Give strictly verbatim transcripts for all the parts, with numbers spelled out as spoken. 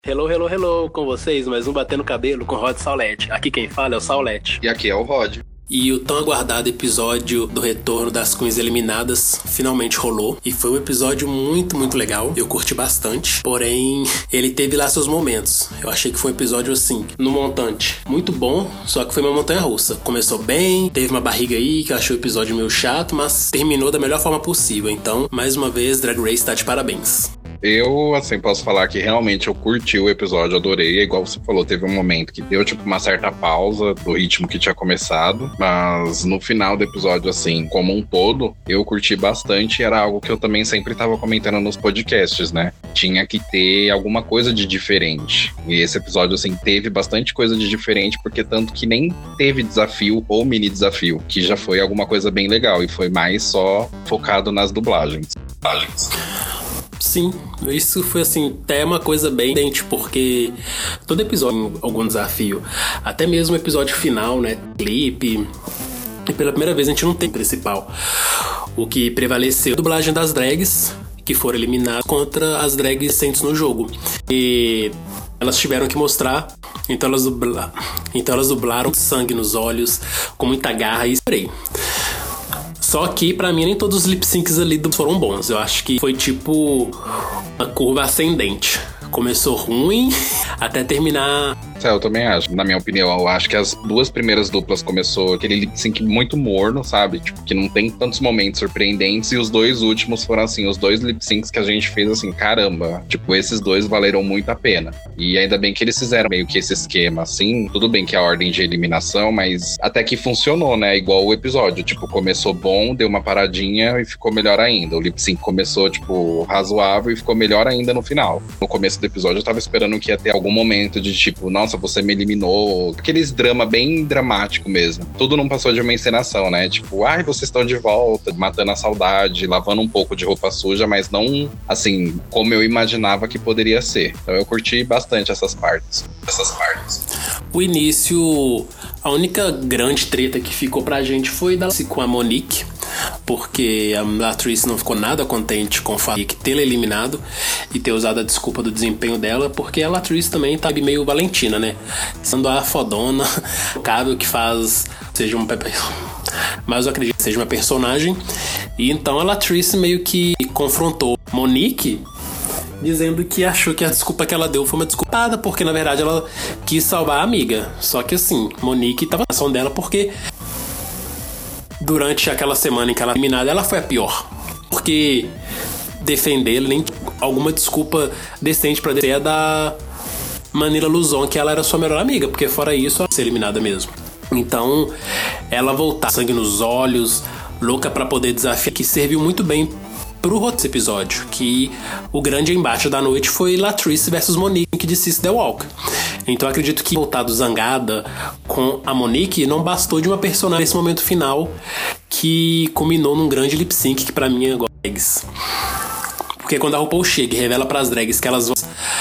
Hello, hello, hello, com vocês, mais um Batendo Cabelo com Rod Saulete. Aqui quem fala é o Saulete. E aqui é o Rod. E o tão aguardado episódio do retorno das Queens eliminadas finalmente rolou. E foi um episódio muito, muito legal. Eu curti bastante. Porém, ele teve lá seus momentos. Eu achei que foi um episódio assim, no montante, muito bom, só que foi uma montanha-russa. Começou bem, teve uma barriga aí que eu achei o episódio meio chato, mas terminou da melhor forma possível. Então, mais uma vez, Drag Race tá de parabéns. Eu, assim, posso falar que realmente eu curti o episódio, adorei. É igual você falou, teve um momento que deu, tipo, uma certa pausa do ritmo que tinha começado. Mas no final do episódio, assim, como um todo, eu curti bastante. Era algo que eu também sempre tava comentando nos podcasts, né? Tinha que ter alguma coisa de diferente. E esse episódio, assim, teve bastante coisa de diferente, porque tanto que nem teve desafio ou mini desafio, que já foi alguma coisa bem legal. E foi mais só focado nas dublagens. Dublagens. Sim, isso foi assim, até uma coisa bem evidente, porque todo episódio tem algum desafio. Até mesmo o episódio final, né? Clipe. E pela primeira vez a gente não tem principal. O que prevaleceu a dublagem das drags, que foram eliminadas contra as drags existentes no jogo. E elas tiveram que mostrar, então elas, dubla... então elas dublaram sangue nos olhos, com muita garra e spray. Só que, pra mim, nem todos os lip syncs ali foram bons. Eu acho que foi tipo uma curva ascendente. Começou ruim até terminar. É, eu também acho. Na minha opinião, eu acho que as duas primeiras duplas começou aquele lip sync muito morno, sabe? Tipo, que não tem tantos momentos surpreendentes. E os dois últimos foram, assim, os dois lip syncs que a gente fez, assim, caramba. Tipo, esses dois valeram muito a pena. E ainda bem que eles fizeram meio que esse esquema, assim. Tudo bem que é a ordem de eliminação, mas até que funcionou, né? Igual o episódio. Tipo, começou bom, deu uma paradinha e ficou melhor ainda. O lip sync começou, tipo, razoável e ficou melhor ainda no final. No começo do episódio eu tava esperando que ia ter algum momento de, tipo, nossa, você me eliminou. Aqueles drama bem dramático mesmo. Tudo não passou de uma encenação, né? Tipo, ai, vocês estão de volta, matando a saudade, lavando um pouco de roupa suja, mas não, assim, como eu imaginava que poderia ser. Então eu curti bastante essas partes. Essas partes. O início, a única grande treta que ficou pra gente foi da com a Monique, porque a Latrice não ficou nada contente com o fato de tê-la eliminado e ter usado a desculpa do desempenho dela, porque a Latrice também tá meio Valentina, né? Sendo a fodona, cabe que faz, seja uma mas eu acredito que seja uma personagem. E então a Latrice meio que confrontou Monique, dizendo que achou que a desculpa que ela deu foi uma desculpada, porque na verdade ela quis salvar a amiga. Só que assim, Monique tava na ação dela porque durante aquela semana em que ela foi eliminada, ela foi a pior. Porque defendê-la, nem alguma desculpa decente pra defender é da Manila Luzon, que ela era sua melhor amiga, porque fora isso, ela ia ser eliminada mesmo. Então, ela voltar sangue nos olhos, louca pra poder desafiar, que serviu muito bem pro outro episódio, que o grande embate da noite foi Latrice versus Monique de Sister The Walk. Então eu acredito que voltado zangada com a Monique não bastou de uma personagem nesse momento final que culminou num grande lip sync que pra mim é igual drags. Porque quando a RuPaul chega e revela pras drags que elas vão,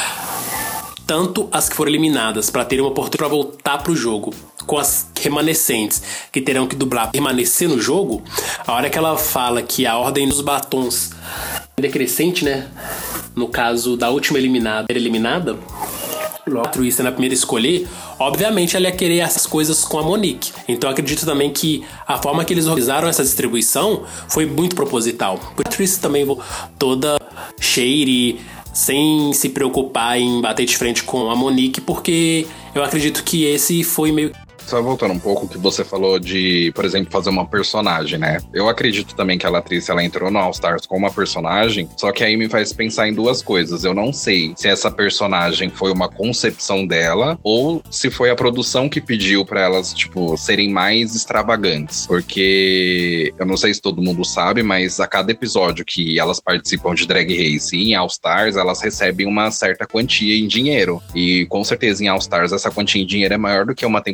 tanto as que foram eliminadas pra terem uma oportunidade pra voltar pro jogo, com as remanescentes que terão que dublar permanecer no jogo, a hora que ela fala que a ordem dos batons é decrescente, né? No caso da última eliminada, eliminada, a Latrice na primeira escolher, obviamente ela ia querer essas coisas com a Monique. Então eu acredito também que a forma que eles organizaram essa distribuição foi muito proposital. A Latrice também toda shady, sem se preocupar em bater de frente com a Monique, porque eu acredito que esse foi meio... Só voltando um pouco o que você falou de, por exemplo, fazer uma personagem, né? Eu acredito também que a Latrice, ela entrou no All Stars com uma personagem, só que aí me faz pensar em duas coisas. Eu não sei se essa personagem foi uma concepção dela ou se foi a produção que pediu pra elas, tipo, serem mais extravagantes. Porque eu não sei se todo mundo sabe, mas a cada episódio que elas participam de Drag Race e em All Stars, elas recebem uma certa quantia em dinheiro. E com certeza em All Stars essa quantia em dinheiro é maior do que uma temporada normal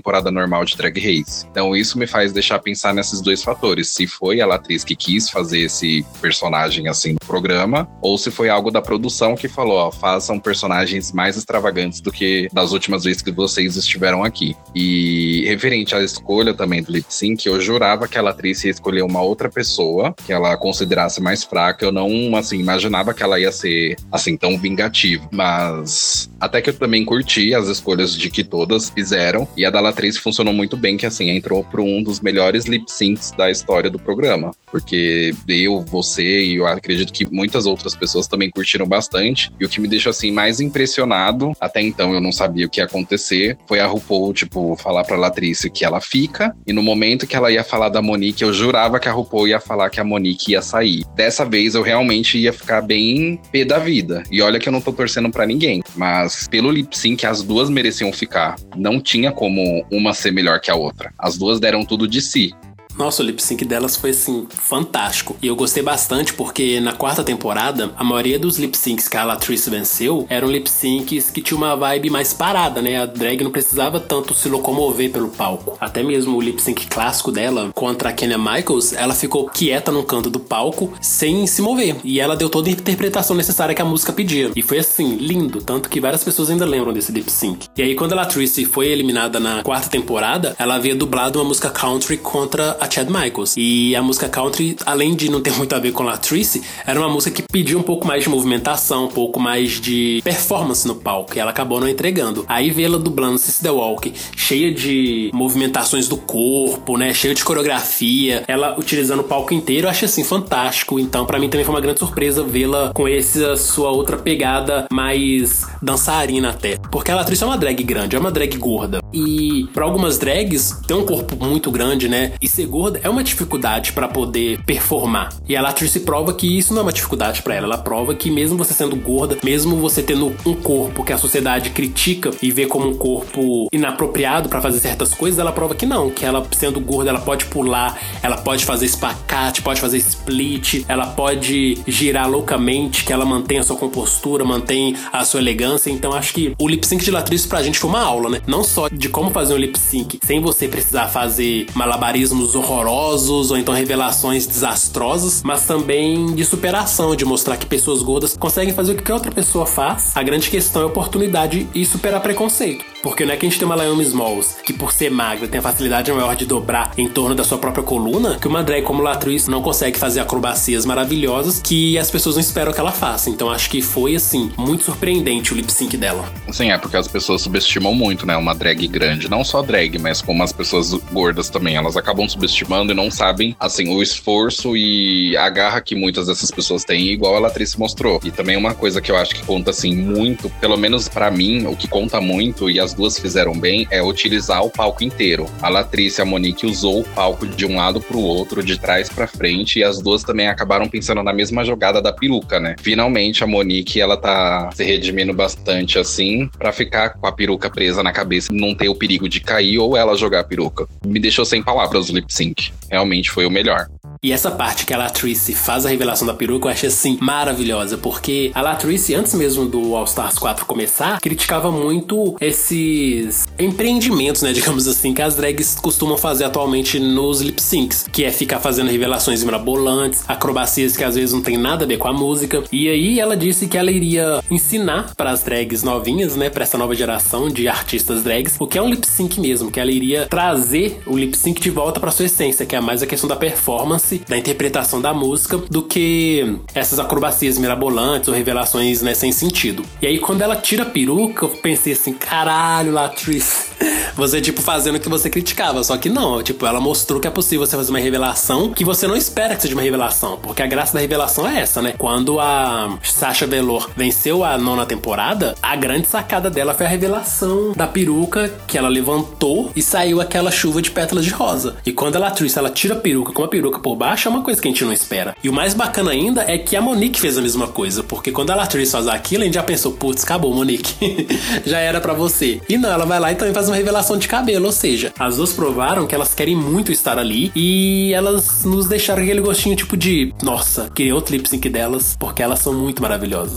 normal de Drag Race. Então isso me faz deixar pensar nesses dois fatores. Se foi a atriz que quis fazer esse personagem assim no programa, ou se foi algo da produção que falou, ó, façam personagens mais extravagantes do que das últimas vezes que vocês estiveram aqui. E referente à escolha também do lip sync, eu jurava que a atriz ia escolher uma outra pessoa que ela considerasse mais fraca. Eu não, assim, imaginava que ela ia ser, assim, tão vingativa. Mas até que eu também curti as escolhas de que todas fizeram. E a da Latrice funcionou muito bem, que, assim, entrou para um dos melhores lip syncs da história do programa. Porque eu, você e eu acredito que muitas outras pessoas também curtiram bastante. E o que me deixou, assim, mais impressionado, até então eu não sabia o que ia acontecer, foi a RuPaul, tipo, falar pra Latrice que ela fica. E no momento que ela ia falar da Monique, eu jurava que a RuPaul ia falar que a Monique ia sair. Dessa vez eu realmente ia ficar bem pé da vida. E olha que eu não tô torcendo pra ninguém. Mas pelo lip sync, as duas mereciam ficar. Não tinha como uma ser melhor que a outra. As duas deram tudo de si. Nossa, o lip sync delas foi, assim, fantástico. E eu gostei bastante porque na quarta temporada, a maioria dos lip syncs que a Latrice venceu eram lip syncs que tinha uma vibe mais parada, né? A drag não precisava tanto se locomover pelo palco. Até mesmo o lip sync clássico dela contra a Kenya Michaels, ela ficou quieta no canto do palco sem se mover. E ela deu toda a interpretação necessária que a música pedia. E foi, assim, lindo. Tanto que várias pessoas ainda lembram desse lip sync. E aí, quando a Latrice foi eliminada na quarta temporada, ela havia dublado uma música country contra a Chad Michaels. E a música country, além de não ter muito a ver com a Latrice, era uma música que pedia um pouco mais de movimentação, um pouco mais de performance no palco, e ela acabou não entregando. Aí vê-la dublando Sissy The Walk, cheia de movimentações do corpo, né, cheia de coreografia, ela utilizando o palco inteiro, eu achei assim fantástico. Então pra mim também foi uma grande surpresa vê-la com essa sua outra pegada mais dançarina até, porque a Latrice é uma drag grande, é uma drag gorda, e pra algumas drags ter um corpo muito grande, né, e ser gorda é uma dificuldade pra poder performar. E a Latrice prova que isso não é uma dificuldade pra ela. Ela prova que mesmo você sendo gorda, mesmo você tendo um corpo que a sociedade critica e vê como um corpo inapropriado pra fazer certas coisas, ela prova que não, que ela sendo gorda, ela pode pular, ela pode fazer espacate, pode fazer split, ela pode girar loucamente, que ela mantém a sua compostura, mantém a sua elegância. Então acho que o lip sync de Latrice pra gente foi uma aula, né? Não só de como fazer um lip sync sem você precisar fazer malabarismos horrorosos ou então revelações desastrosas, mas também de superação, de mostrar que pessoas gordas conseguem fazer o que outra pessoa faz. A grande questão é oportunidade e superar preconceito. Porque não é que a gente tem uma Naomi Smalls, que por ser magra tem a facilidade maior de dobrar em torno da sua própria coluna, que uma drag como Latrice não consegue fazer acrobacias maravilhosas que as pessoas não esperam que ela faça. Então acho que foi, assim, muito surpreendente o lip sync dela. Sim, é porque as pessoas subestimam muito, né, uma drag grande. Não só drag, mas como as pessoas gordas também. Elas acabam subestimando e não sabem, assim, o esforço e a garra que muitas dessas pessoas têm, igual a Latrice mostrou. E também uma coisa que eu acho que conta, assim, muito, pelo menos pra mim, o que conta muito, e as duas fizeram bem, é utilizar o palco inteiro. A Latrice e a Monique usou o palco de um lado pro outro, de trás pra frente, e as duas também acabaram pensando na mesma jogada da peruca, né? Finalmente, a Monique, ela tá se redimindo bastante, assim, pra ficar com a peruca presa na cabeça, não ter o perigo de cair ou ela jogar a peruca. Me deixou sem palavras o lip sync. Realmente foi o melhor. E essa parte que a Latrice faz a revelação da peruca eu achei, assim, maravilhosa, porque a Latrice, antes mesmo do All Stars quatro começar, criticava muito esses empreendimentos, né, digamos assim, que as drags costumam fazer atualmente nos lip syncs, que é ficar fazendo revelações mirabolantes, acrobacias que às vezes não tem nada a ver com a música. E aí ela disse que ela iria ensinar para as drags novinhas, né, para essa nova geração de artistas drags, o que é um lip sync mesmo, que ela iria trazer o lip sync de volta para sua essência, que é mais a questão da performance, da interpretação da música, do que essas acrobacias mirabolantes ou revelações, né, sem sentido. E aí quando ela tira a peruca, eu pensei assim, caralho, Latrice, você, tipo, fazendo o que você criticava, só que não, tipo, ela mostrou que é possível você fazer uma revelação que você não espera que seja uma revelação, porque a graça da revelação é essa, né? Quando a Sasha Velour venceu a nona temporada, a grande sacada dela foi a revelação da peruca que ela levantou e saiu aquela chuva de pétalas de rosa. E quando a Latrice, ela tira a peruca com a peruca por baixo, é uma coisa que a gente não espera. E o mais bacana ainda é que a Monique fez a mesma coisa, porque quando a Latrice faz aquilo, a gente já pensou, putz, acabou, Monique. Já era pra você. E não, ela vai lá e também faz uma revelação de cabelo, ou seja, as duas provaram que elas querem muito estar ali e elas nos deixaram aquele gostinho tipo de, nossa, queria outro lip sync delas, porque elas são muito maravilhosas.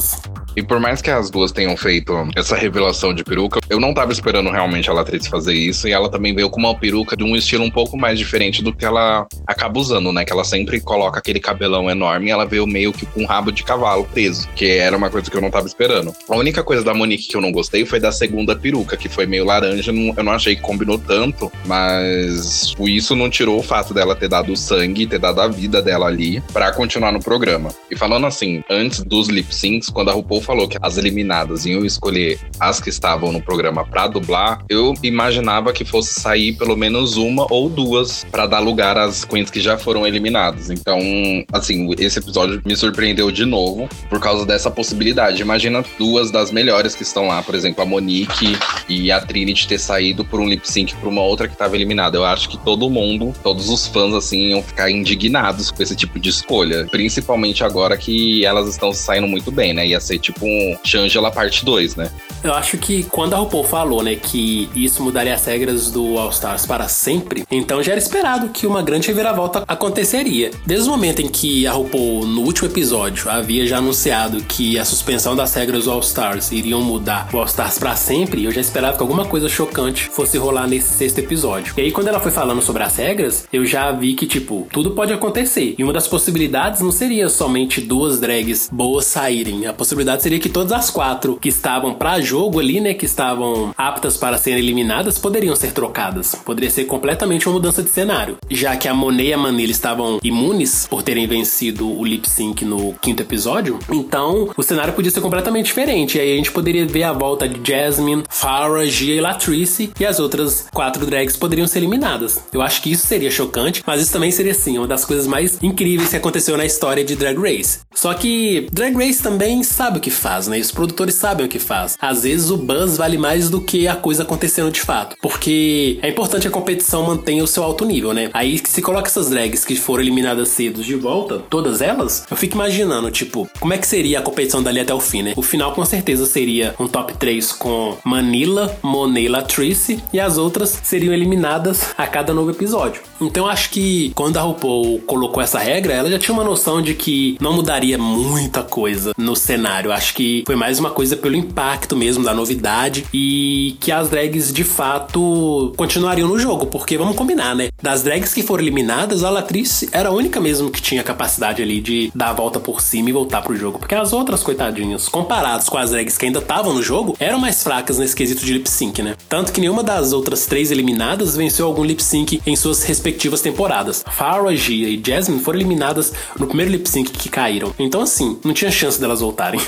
E por mais que as duas tenham feito essa revelação de peruca, eu não tava esperando realmente a Latrice fazer isso. E ela também veio com uma peruca de um estilo um pouco mais diferente do que ela acaba usando, né? Que ela sempre coloca aquele cabelão enorme e ela veio meio que com um rabo de cavalo preso, que era uma coisa que eu não tava esperando. A única coisa da Monique que eu não gostei foi da segunda peruca, que foi meio laranja. Eu não achei que combinou tanto, mas isso não tirou o fato dela ter dado o sangue, ter dado a vida dela ali pra continuar no programa. E falando assim, antes dos lip syncs, quando a RuPaul falou que as eliminadas iam escolher as que estavam no programa pra dublar, eu imaginava que fosse sair pelo menos uma ou duas pra dar lugar às queens que já foram eliminadas. Então, assim, esse episódio me surpreendeu de novo por causa dessa possibilidade. Imagina duas das melhores que estão lá, por exemplo, a Monique e a Trinity ter saído por um lip sync pra uma outra que tava eliminada. Eu acho que todo mundo, todos os fãs, assim, iam ficar indignados com esse tipo de escolha. Principalmente agora que elas estão saindo muito bem, né? Ia ser tipo um Shangela parte dois, né? Eu acho que quando a RuPaul falou, né, que isso mudaria as regras do All Stars para sempre, então já era esperado que uma grande reviravolta aconteceria. Desde o momento em que a RuPaul, no último episódio, havia já anunciado que a suspensão das regras do All Stars iriam mudar o All Stars para sempre, eu já esperava que alguma coisa chocante fosse rolar nesse sexto episódio. E aí, quando ela foi falando sobre as regras, eu já vi que, tipo, tudo pode acontecer. E uma das possibilidades não seria somente duas drags boas saírem. A possibilidade seria que todas as quatro que estavam pra jogo ali, né, que estavam aptas para serem eliminadas, poderiam ser trocadas. Poderia ser completamente uma mudança de cenário. Já que a Monet e a Manila estavam imunes por terem vencido o lip sync no quinto episódio, então o cenário podia ser completamente diferente. E aí a gente poderia ver a volta de Jasmine, Farrah, Gia e Latrice, e as outras quatro drags poderiam ser eliminadas. Eu acho que isso seria chocante, mas isso também seria, sim, uma das coisas mais incríveis que aconteceu na história de Drag Race. Só que Drag Race também sabe o que faz, né? Os produtores sabem o que faz. Às vezes o buzz vale mais do que a coisa acontecendo de fato. Porque é importante que a competição mantenha o seu alto nível, né? Aí se coloca essas drags que foram eliminadas cedo de volta, todas elas, eu fico imaginando, tipo, como é que seria a competição dali até o fim, né? O final com certeza seria um top três com Manila, Monet e Latrice, e as outras seriam eliminadas a cada novo episódio. Então eu acho que quando a RuPaul colocou essa regra, ela já tinha uma noção de que não mudaria muita coisa no cenário. Eu acho que foi mais uma coisa pelo impacto mesmo da novidade e que as drags de fato continuariam no jogo, porque vamos combinar, né? Das drags que foram eliminadas, a Latrice era a única mesmo que tinha capacidade ali de dar a volta por cima e voltar pro jogo, porque as outras, coitadinhas, comparadas com as drags que ainda estavam no jogo, eram mais fracas nesse quesito de lip sync, né? Tanto que nenhuma das outras três eliminadas venceu algum lip sync em suas respectivas temporadas. Farrah, Gia e Jasmine foram eliminadas no primeiro lip sync que caíram. Então assim, não tinha chance delas voltarem.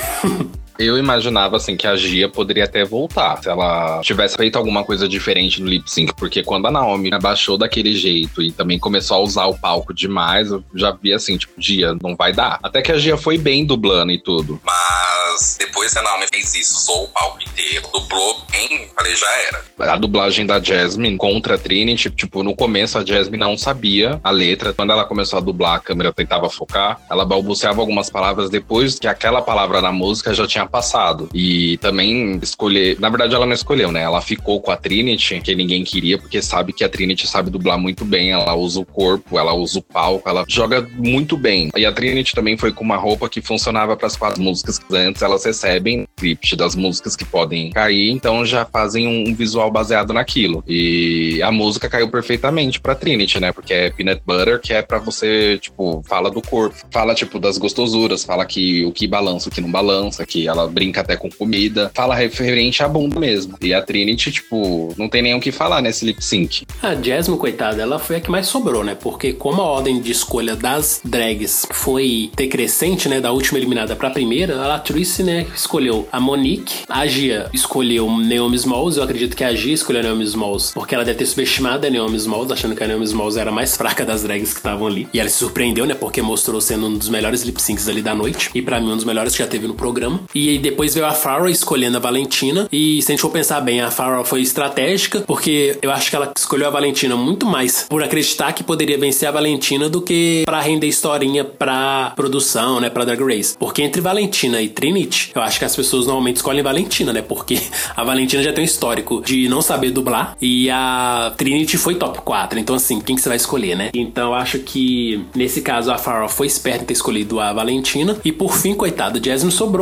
Eu imaginava, assim, que a Gia poderia até voltar se ela tivesse feito alguma coisa diferente no lip sync, porque quando a Naomi abaixou daquele jeito e também começou a usar o palco demais, eu já vi assim, tipo, Gia, não vai dar. Até que a Gia foi bem dublando e tudo. Mas depois que a Naomi fez isso, usou o palco inteiro, dublou bem, falei, já era. A dublagem da Jasmine contra a Trinity, tipo, no começo a Jasmine não sabia a letra. Quando ela começou a dublar, a câmera tentava focar, ela balbuciava algumas palavras depois que aquela palavra na música já tinha passado. E também escolher... Na verdade, ela não escolheu, né? Ela ficou com a Trinity, que ninguém queria, porque sabe que a Trinity sabe dublar muito bem. Ela usa o corpo, ela usa o palco, ela joga muito bem. E a Trinity também foi com uma roupa que funcionava para as quatro músicas que antes elas recebem script das músicas que podem cair, então já fazem um visual baseado naquilo. E a música caiu perfeitamente pra Trinity, né? Porque é Peanut Butter, que é pra você, tipo, fala do corpo. Fala, tipo, das gostosuras, fala que o que balança, o que não balança, que ela brinca até com comida, fala referente à bunda mesmo. E a Trinity, tipo, não tem nem o que falar nesse lip sync. A Jasmine, coitada, ela foi a que mais sobrou, né? Porque como a ordem de escolha das drags foi decrescente, né? Da última eliminada pra primeira, a Latrice, né, escolheu a Monique, a Gia escolheu Naomi Smalls. Eu acredito que a Gia escolheu a Naomi Smalls porque ela deve ter subestimado a Naomi Smalls, achando que a Naomi Smalls era a mais fraca das drags que estavam ali. E ela se surpreendeu, né? Porque mostrou sendo um dos melhores lip syncs ali da noite. E pra mim, um dos melhores que já teve no programa. E depois veio a Farrah escolhendo a Valentina. E se a gente for pensar bem, a Farrah foi estratégica, porque eu acho que ela escolheu a Valentina muito mais por acreditar que poderia vencer a Valentina do que pra render historinha pra produção, né? Pra Drag Race. Porque entre Valentina e Trinity, eu acho que as pessoas normalmente escolhem Valentina, né? Porque a Valentina já tem um histórico de não saber dublar e a Trinity foi top quatro. Então, assim, quem que você vai escolher, né? Então, eu acho que nesse caso a Farrah foi esperta em ter escolhido a Valentina. E por fim, coitada, Jasmine sobrou com quem?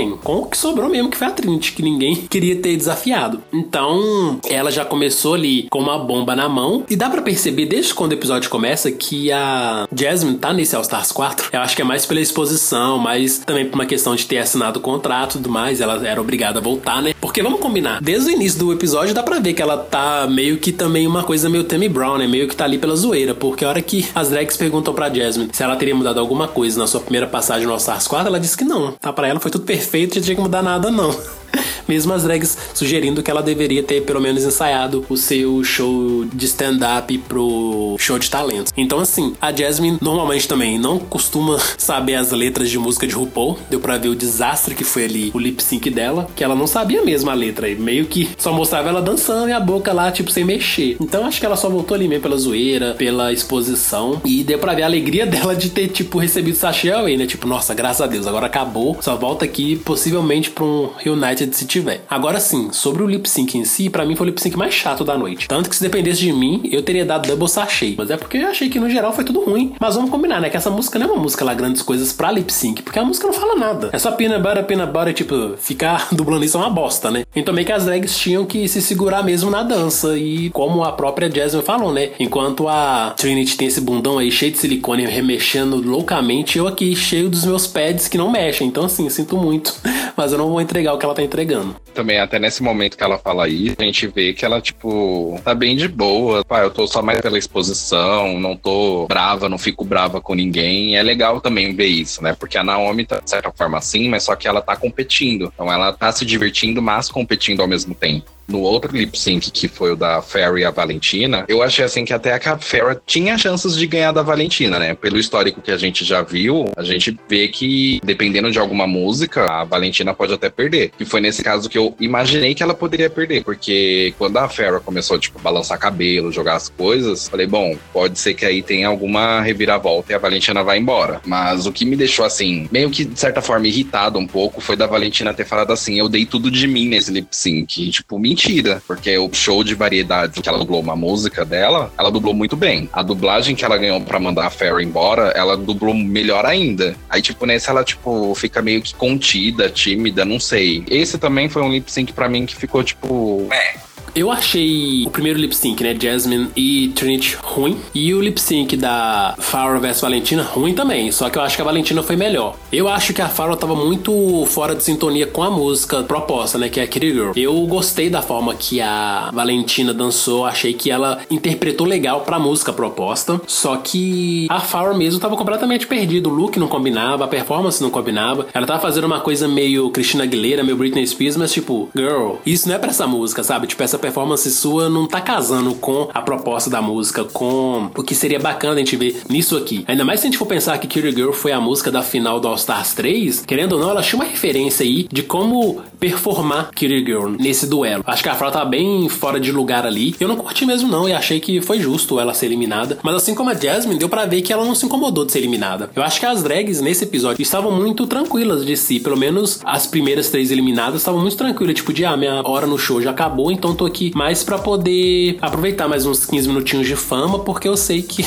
ninguém. Com o que sobrou mesmo, que foi a Trinity, que ninguém queria ter desafiado. Então, ela já começou ali com uma bomba na mão. E dá pra perceber, desde quando o episódio começa, que a Jasmine tá nesse All Stars quatro. Eu acho que é mais pela exposição, mas também por uma questão de ter assinado o contrato e tudo mais. Ela era obrigada a voltar, né? Porque vamos combinar, desde o início do episódio dá pra ver que ela tá meio que também uma coisa meio Tammy Brown, né? Meio que tá ali pela zoeira. Porque a hora que as drags perguntam pra Jasmine se ela teria mudado alguma coisa na sua primeira passagem no All Stars quatro, ela disse que não. Tá, pra ela foi tudo perfeito, não tinha que mudar nada, não. Mesmo as drags sugerindo que ela deveria ter pelo menos ensaiado o seu show de stand-up pro show de talentos. Então assim, a Jasmine normalmente também não costuma saber as letras de música de RuPaul. Deu pra ver o desastre que foi ali o lip sync dela, que ela não sabia mesmo a letra, e meio que só mostrava ela dançando e a boca lá tipo sem mexer. Então acho que ela só voltou ali mesmo pela zoeira, pela exposição, e deu pra ver a alegria dela de ter tipo recebido Sasha Away, né? Tipo, nossa, graças a Deus, agora acabou, só volta aqui possivelmente pra um Reunited se tiver. Agora sim, sobre o lip sync em si, pra mim foi o lip sync mais chato da noite. Tanto que se dependesse de mim, eu teria dado double sachê. Mas é porque eu achei que no geral foi tudo ruim. Mas vamos combinar, né? Que essa música não é uma música lá grandes coisas pra lip sync, porque a música não fala nada. É só peanut butter, peanut butter, tipo, ficar dublando isso é uma bosta, né? Então meio que as drags tinham que se segurar mesmo na dança. E como a própria Jasmine falou, né? Enquanto a Trinity tem esse bundão aí cheio de silicone remexendo loucamente, eu aqui cheio dos meus pads que não mexem. Então assim, sinto muito. Mas eu não vou entregar o que ela tá entregando. Também, até nesse momento que ela fala aí, a gente vê que ela, tipo, tá bem de boa. Pá, eu tô só mais pela exposição, não tô brava, não fico brava com ninguém. É legal também ver isso, né? Porque a Naomi tá, de certa forma, assim, mas só que ela tá competindo. Então ela tá se divertindo, mas competindo ao mesmo tempo. No outro lip sync, que foi o da Farrah e a Valentina, eu achei assim que até a Farrah tinha chances de ganhar da Valentina, né? Pelo histórico que a gente já viu, a gente vê que, dependendo de alguma música, a Valentina pode até perder. E foi nesse caso que eu imaginei que ela poderia perder, porque quando a Farrah começou, tipo, balançar cabelo, jogar as coisas, falei, bom, pode ser que aí tenha alguma reviravolta e a Valentina vai embora. Mas o que me deixou, assim, meio que, de certa forma, irritado um pouco, foi da Valentina ter falado assim, eu dei tudo de mim nesse lip sync. Tipo, me mentira, porque o show de variedades que ela dublou uma música dela, ela dublou muito bem. A dublagem que ela ganhou pra mandar a Farrah embora, ela dublou melhor ainda. Aí, tipo, nesse ela, tipo, fica meio que contida, tímida, não sei. Esse também foi um lip sync pra mim que ficou, tipo... É. Eu achei o primeiro lip sync, né, Jasmine e Trinity, ruim. E o lip sync da Farrah versus Valentina, ruim também. Só que eu acho que a Valentina foi melhor. Eu acho que a Farrah tava muito fora de sintonia com a música proposta, né, que é Kitty Girl. Eu gostei da forma que a Valentina dançou. Achei que ela interpretou legal pra música proposta. Só que a Farrah mesmo tava completamente perdida. O look não combinava, a performance não combinava. Ela tava fazendo uma coisa meio Christina Aguilera, meio Britney Spears, mas tipo, girl, isso não é pra essa música, sabe? Tipo, essa performance sua não tá casando com a proposta da música, com o que seria bacana a gente ver nisso aqui. Ainda mais se a gente for pensar que Kitty Girl foi a música da final do All Stars três, querendo ou não, ela tinha uma referência aí de como performar Kitty Girl nesse duelo. Acho que a Farrah tá bem fora de lugar ali. Eu não curti mesmo não, e achei que foi justo ela ser eliminada. Mas assim como a Jasmine, deu pra ver que ela não se incomodou de ser eliminada. Eu acho que as drags nesse episódio estavam muito tranquilas de si. Pelo menos as primeiras três eliminadas estavam muito tranquilas. Tipo de, ah, minha hora no show já acabou, então tô aqui mais pra poder aproveitar mais uns quinze minutinhos de fama, porque eu sei que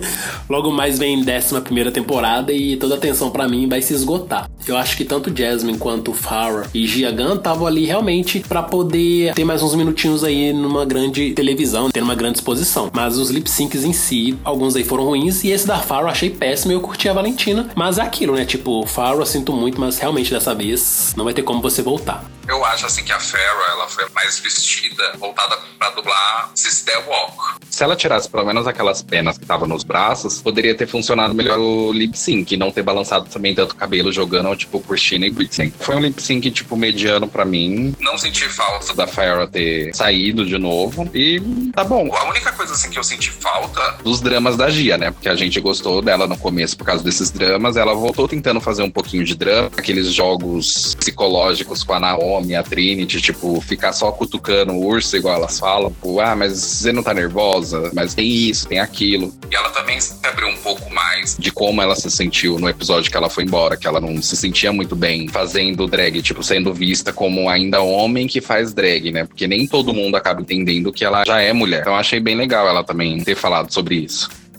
logo mais vem décima primeira temporada e toda a atenção pra mim vai se esgotar. Eu acho que tanto Jasmine quanto Farrah e Gia Gunn estavam ali realmente pra poder ter mais uns minutinhos aí numa grande televisão, ter uma grande exposição. Mas os lip syncs em si, alguns aí foram ruins, e esse da Farrah eu achei péssimo e eu curti a Valentina. Mas é aquilo, né? Tipo, Farrah eu sinto muito, mas realmente dessa vez não vai ter como você voltar. Eu acho assim que a Farrah, ela foi mais vestida, voltada pra dublar Sister Walk. Se ela tirasse pelo menos aquelas penas que estavam nos braços, poderia ter funcionado melhor o lip sync, e não ter balançado também tanto o cabelo jogando, tipo, por Sheena e Britney. Foi um lip sync, tipo, mediano pra mim. Não senti falta da Farrah ter saído de novo, e tá bom. A única coisa, assim, que eu senti falta... dos dramas da Gia, né? Porque a gente gostou dela no começo por causa desses dramas. Ela voltou tentando fazer um pouquinho de drama, aqueles jogos psicológicos com a Naomi, a Trinity, tipo, ficar só cutucando o urso, igual elas falam. Tipo, ah, mas você não tá nervosa? Mas tem isso, tem aquilo. E ela também se abriu um pouco mais de como ela se sentiu no episódio que ela foi embora, que ela não se sentia muito bem fazendo drag, tipo, sendo vista como ainda homem que faz drag, né? Porque nem todo mundo acaba entendendo que ela já é mulher. Então eu achei bem legal ela também ter falado sobre isso.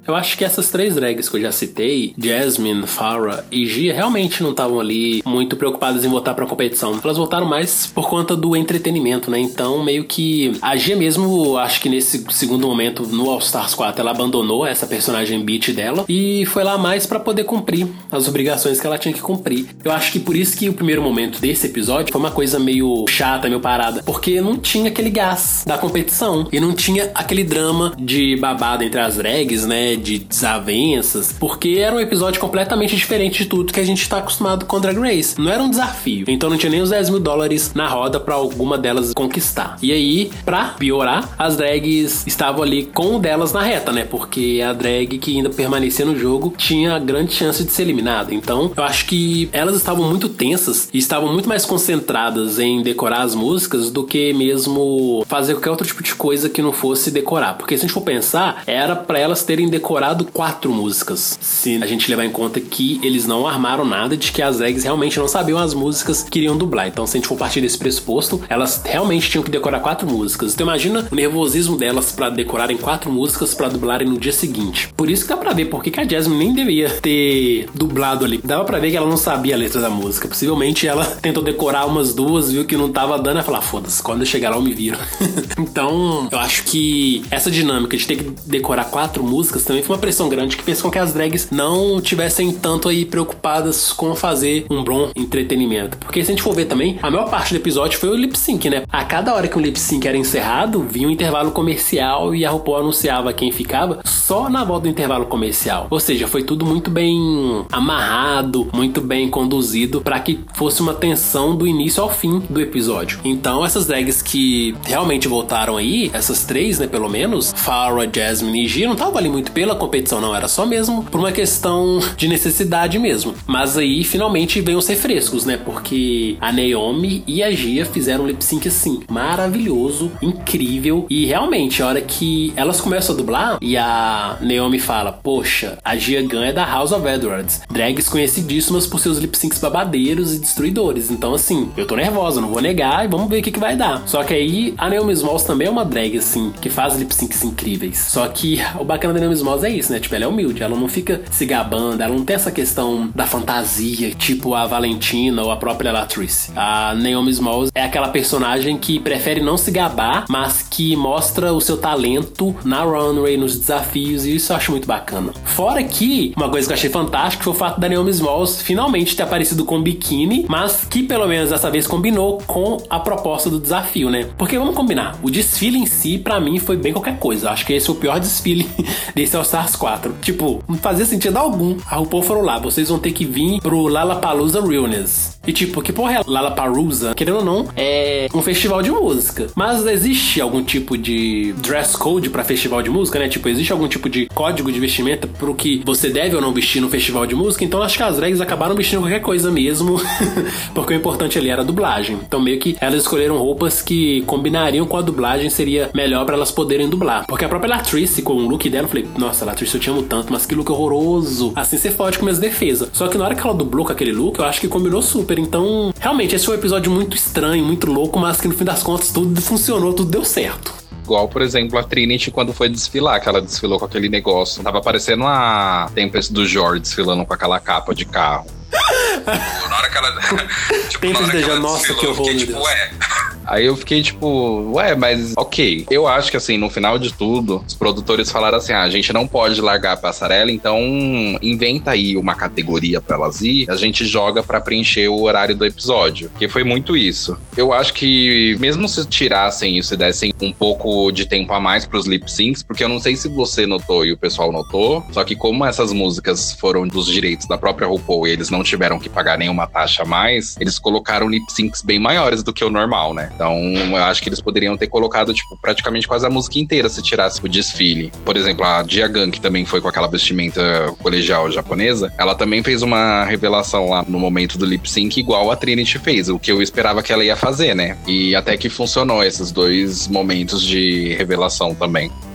Eu acho que essas três drags que eu já citei, Jasmine, Farrah e Gia, realmente não estavam ali muito preocupadas em voltar pra competição. Elas voltaram mais por conta do entretenimento, né? Então, meio que a Gia mesmo, acho que nesse segundo momento, no All Stars quatro, ela abandonou essa personagem beat dela e foi lá mais pra poder cumprir as obrigações que ela tinha que cumprir. Eu acho que por isso que o primeiro momento desse episódio foi uma coisa meio chata, meio parada, porque não tinha aquele gás da competição e não tinha aquele drama de babado entre as drags, né, de desavenças, porque era um episódio completamente diferente de tudo que a gente tá acostumado com Drag Race. Não era um desafio, então não tinha nem os dez mil dólares na roda pra alguma delas conquistar. E aí, pra piorar, as drags estavam ali com o delas na reta, né, porque a drag que ainda permanecia no jogo tinha a grande chance de ser eliminada. Então, eu acho que elas estavam muito tensas e estavam muito mais concentradas em decorar as músicas do que mesmo fazer qualquer outro tipo de coisa que não fosse decorar. Porque se a gente for pensar, era pra elas terem decorado quatro músicas. Se a gente levar em conta que eles não armaram nada de que as drags realmente não sabiam as músicas que iriam dublar. Então, se a gente for partir desse pressuposto, elas realmente tinham que decorar quatro músicas. Então, imagina o nervosismo delas pra decorarem quatro músicas pra dublarem no dia seguinte. Por isso que dá pra ver porque que a Jasmine nem devia ter dublado ali. Dava pra ver que ela não sabia a letra da música. Possivelmente ela tentou decorar umas duas, viu que não tava dando, e falou, ah, foda-se, quando eu chegar lá eu me viro. Então, eu acho que essa dinâmica de ter que decorar quatro músicas também foi uma pressão grande que fez com que as drags não tivessem tanto aí preocupadas com fazer um bom entretenimento. Porque se a gente for ver também, a maior parte do episódio foi o lip sync, né? A cada hora que o lip sync era encerrado, vinha um intervalo comercial e a RuPaul anunciava quem ficava só na volta do intervalo comercial. Ou seja, foi tudo muito bem amarrado, muito bem conduzido para que fosse uma tensão do início ao fim do episódio. Então, essas drags que realmente voltaram aí, essas três, né, pelo menos, Farrah, Jasmine e Gia, não estavam ali muito pela competição, não. Era só mesmo por uma questão de necessidade mesmo. Mas aí, finalmente, veio ser frescos, né? Porque a Naomi e a Gia fizeram um lip sync assim, maravilhoso, incrível. E realmente, a hora que elas começam a dublar e a Naomi fala, poxa, a Gia Gunn é da House of Edwards, drags conhecidíssimas por seus lip syncs babadeiros e destruidores. Então, assim, eu tô nervosa, não vou negar e vamos ver o que que vai dar. Só que aí, a Naomi Smalls também é uma drag, assim, que faz lip syncs incríveis. Só que o bacana da Naomi Smalls é isso, né? Tipo, ela é humilde, ela não fica se gabando, ela não tem essa questão da fantasia, tipo a Valentina ou a própria Latrice. A Naomi Smalls é aquela personagem que prefere não se gabar, mas que mostra o seu talento na runway, nos desafios, e isso eu acho muito bacana. Fora que, uma coisa que eu achei fantástica foi o fato da Naomi Smalls finalmente ter aparecido com biquíni, mas que pelo menos dessa vez combinou com a proposta do desafio, né? Porque vamos combinar, o desfile em si, pra mim, foi bem qualquer coisa. Acho que esse é o pior desfile desse All Stars quatro. Tipo, não fazia sentido algum. A RuPaul falou lá, vocês vão ter que vir pro Lollapalooza Realness. E tipo, que porra é Lollapalooza? Querendo ou não, é um festival de música. Mas existe algum tipo de dress code pra festival de música, né? Tipo, existe algum tipo de código de vestimenta pro que você deve ou não vestir no festival de música? Então acho que as drags acabaram vestindo qualquer coisa mesmo, porque o importante ali era a dublagem. Então meio que elas escolheram roupas que combinariam com a dublagem, seria melhor pra elas poderem dublar. Porque a própria Latrice, com o look dela, eu falei, nossa, Latrice, eu te amo tanto, mas que look horroroso. Assim você fode com minhas defesas. Só que na hora que ela dublou com aquele look, eu acho que combinou super. Então, realmente, esse foi um episódio muito estranho, muito louco, mas que no fim das contas tudo funcionou, tudo deu certo. Igual, por exemplo, a Trinity quando foi desfilar, que ela desfilou com aquele negócio. Tava parecendo a Tempest do Jorge desfilando com aquela capa de carro. Na hora que ela. tipo, Tempest na hora que ela nossa, desfilou, que horror, eu fiquei, meu tipo, Deus. ué. Aí eu fiquei tipo, ué, mas ok. Eu acho que assim, no final de tudo, os produtores falaram assim, ah, a gente não pode largar a passarela, então inventa aí uma categoria pra elas ir, a gente joga pra preencher o horário do episódio. Porque foi muito isso. Eu acho que mesmo se tirassem isso e dessem um pouco de tempo a mais pros lip syncs, porque eu não sei se você notou e o pessoal notou, só que como essas músicas foram dos direitos da própria RuPaul e eles não tiveram que pagar nenhuma taxa a mais, eles colocaram lip syncs bem maiores do que o normal, né? Então, eu acho que eles poderiam ter colocado, tipo, praticamente quase a música inteira se tirasse o desfile. Por exemplo, a Gia Gunn, que também foi com aquela vestimenta colegial japonesa, ela também fez uma revelação lá no momento do lip sync igual a Trinity fez, o que eu esperava que ela ia fazer, né? E até que funcionou esses dois momentos de revelação também.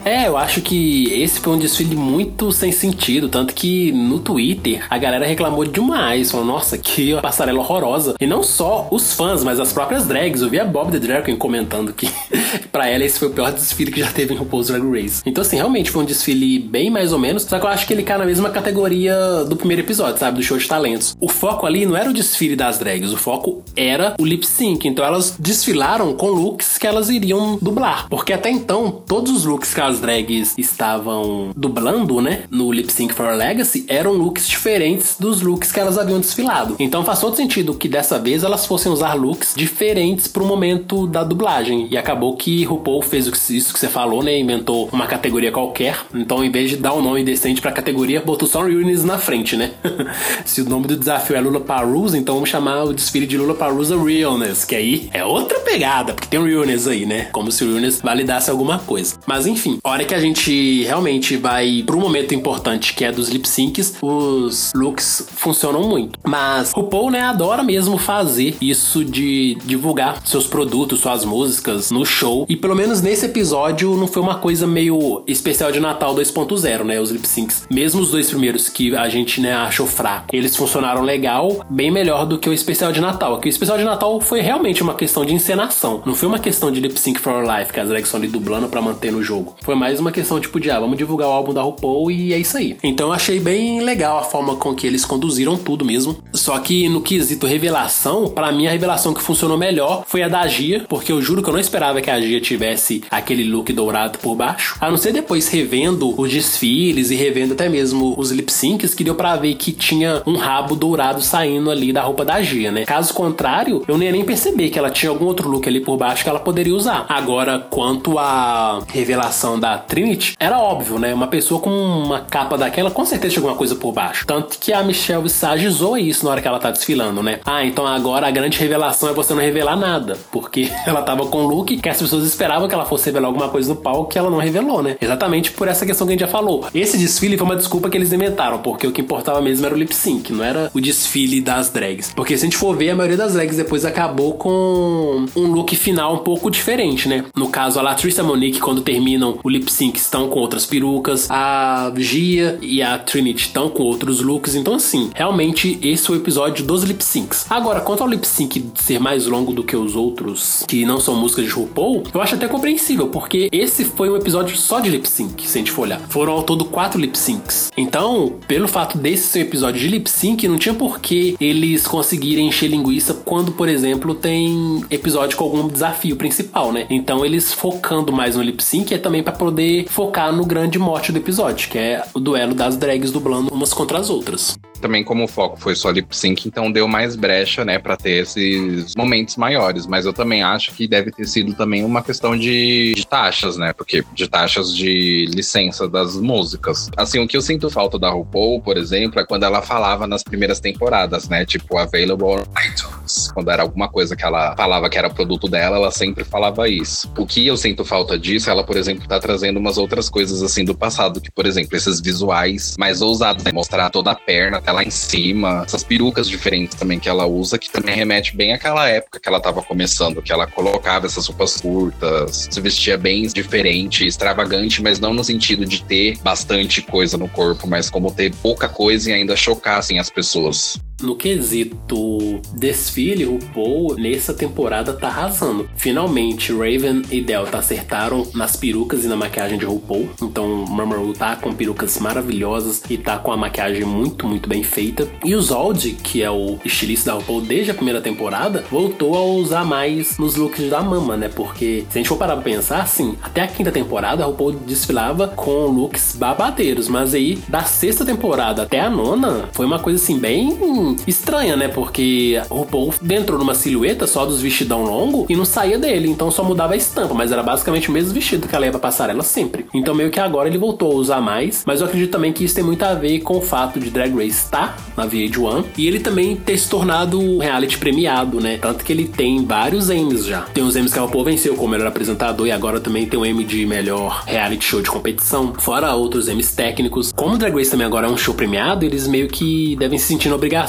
É, eu acho que esse foi um desfile muito sem sentido, tanto que no Twitter a galera reclamou demais, falou, nossa, que passarela horrorosa. E não só os fãs, mas as próprias drags. Eu vi a Bob the Drag Queen comentando que pra ela esse foi o pior desfile que já teve em RuPaul's Drag Race. Então assim, realmente foi um desfile bem mais ou menos, só que eu acho que ele cai na mesma categoria do primeiro episódio, sabe, do show de talentos. O foco ali não era o desfile das drags, o foco era o lip sync. Então elas desfilaram com looks que elas iriam dublar, porque até então todos os looks que as drags estavam dublando, né, no Lip Sync for a Legacy, eram looks diferentes dos looks que elas haviam desfilado. Então faz todo sentido que dessa vez elas fossem usar looks diferentes pro momento da dublagem. E acabou que RuPaul fez isso que você falou, né, inventou uma categoria qualquer. Então, em vez de dar um nome decente pra categoria, botou só Realness na frente, né? Se o nome do desafio é Lollapalooza, então vamos chamar o desfile de Lollapalooza Realness, que aí é outra pegada, porque tem um Realness aí, né? Como se o Realness validasse alguma coisa. Mas enfim, a hora que a gente realmente vai pro momento importante, que é dos lip syncs, os looks funcionam muito. Mas RuPaul, né, adora mesmo fazer isso de divulgar seus produtos, suas músicas no show. E pelo menos nesse episódio não foi uma coisa meio especial de Natal dois ponto zero, né? Os lip syncs, mesmo os dois primeiros que a gente, né, achou fraco, eles funcionaram legal, bem melhor do que o especial de Natal. Aqui o especial de Natal foi realmente uma questão de encenação. Não foi uma questão de lip sync for life, que as drags estão ali dublando pra manter no jogo. Foi mais uma questão tipo de, ah, vamos divulgar o álbum da RuPaul e é isso aí. Então eu achei bem legal a forma com que eles conduziram tudo mesmo. Só que no quesito revelação, pra mim a revelação que funcionou melhor foi a da Gia, porque eu juro que eu não esperava que a Gia tivesse aquele look dourado por baixo. A não ser depois revendo os desfiles e revendo até mesmo os lip syncs, que deu pra ver que tinha um rabo dourado saindo ali da roupa da Gia, né? Caso contrário, eu não ia nem perceber que ela tinha algum outro look ali por baixo que ela poderia usar. Agora, quanto à revelação da Trinity, era óbvio, né? Uma pessoa com uma capa daquela com certeza tinha alguma coisa por baixo. Tanto que a Michelle Visage zoa isso na hora que ela tá desfilando, né? Ah, então agora a grande revelação é você não revelar nada, porque ela tava com um look que as pessoas esperavam que ela fosse revelar alguma coisa no palco que ela não revelou, né? Exatamente por essa questão que a gente já falou. Esse desfile foi uma desculpa que eles inventaram, porque o que importava mesmo era o lip sync, não era o desfile das drags. Porque se a gente for ver, a maioria das drags depois acabou com um look final um pouco diferente, né? No caso, a Latrice e a Monique, quando terminam o lip sync, estão com outras perucas. A Gia e a Trinity estão com outros looks. Então, assim, realmente esse foi o episódio dos lip syncs. Agora, quanto ao lip sync ser mais longo do que os outros, que não são músicas de RuPaul, eu acho até compreensível, porque esse foi um episódio só de lip sync, se a gente for olhar. Foram ao todo quatro lip syncs. Então, pelo fato desse ser um episódio de lip sync, não tinha por que eles conseguirem encher linguiça quando, por exemplo, tem episódio com algum desafio principal, né? Então, eles focando mais no lip sync é também pra poder focar no grande mote do episódio, que é o duelo das drags dublando umas contra as outras. Também como o foco foi só lip sync, então deu mais brecha, né, pra ter esses momentos maiores, mas eu também acho que deve ter sido também uma questão de, de taxas, né, porque de taxas de licença das músicas. Assim, o que eu sinto falta da RuPaul, por exemplo, é quando ela falava nas primeiras temporadas, né, tipo Available on iTunes, quando era alguma coisa que ela falava que era produto dela, ela sempre falava isso. O que eu sinto falta disso, ela, por exemplo, tá trazendo umas outras coisas assim do passado, que, por exemplo, esses visuais mais ousados, né, mostrar toda a perna até lá em cima, essas perucas diferentes também que ela usa, que também remete bem àquela época que ela tava começando, que ela colocava essas roupas curtas, se vestia bem diferente, extravagante, mas não no sentido de ter bastante coisa no corpo, mas como ter pouca coisa e ainda chocassem as pessoas. No quesito desfile, o RuPaul nessa temporada tá arrasando. Finalmente, Raven e Delta acertaram nas perucas e na maquiagem de RuPaul. Então, Murmur tá com perucas maravilhosas e tá com a maquiagem muito, muito bem feita. E o Zod, que é o estilista da RuPaul desde a primeira temporada, voltou a usar mais nos looks da Mama, né? Porque, se a gente for parar pra pensar, assim, até a quinta temporada, a RuPaul desfilava com looks babadeiros. Mas aí, da sexta temporada até a nona, foi uma coisa, assim, bem estranha, né? Porque o RuPaul entrou numa silhueta só dos vestidão longo e não saía dele, então só mudava a estampa, mas era basicamente o mesmo vestido que ela ia pra passarela sempre. Então meio que agora ele voltou a usar mais, mas eu acredito também que isso tem muito a ver com o fato de Drag Race estar na V H um e ele também ter se tornado um reality premiado, né? Tanto que ele tem vários Emmys já. Tem os Emmys que a RuPaul venceu como melhor apresentador e agora também tem o Emmy de melhor reality show de competição, fora outros Emmys técnicos. Como Drag Race também agora é um show premiado, eles meio que devem se sentir na obrigação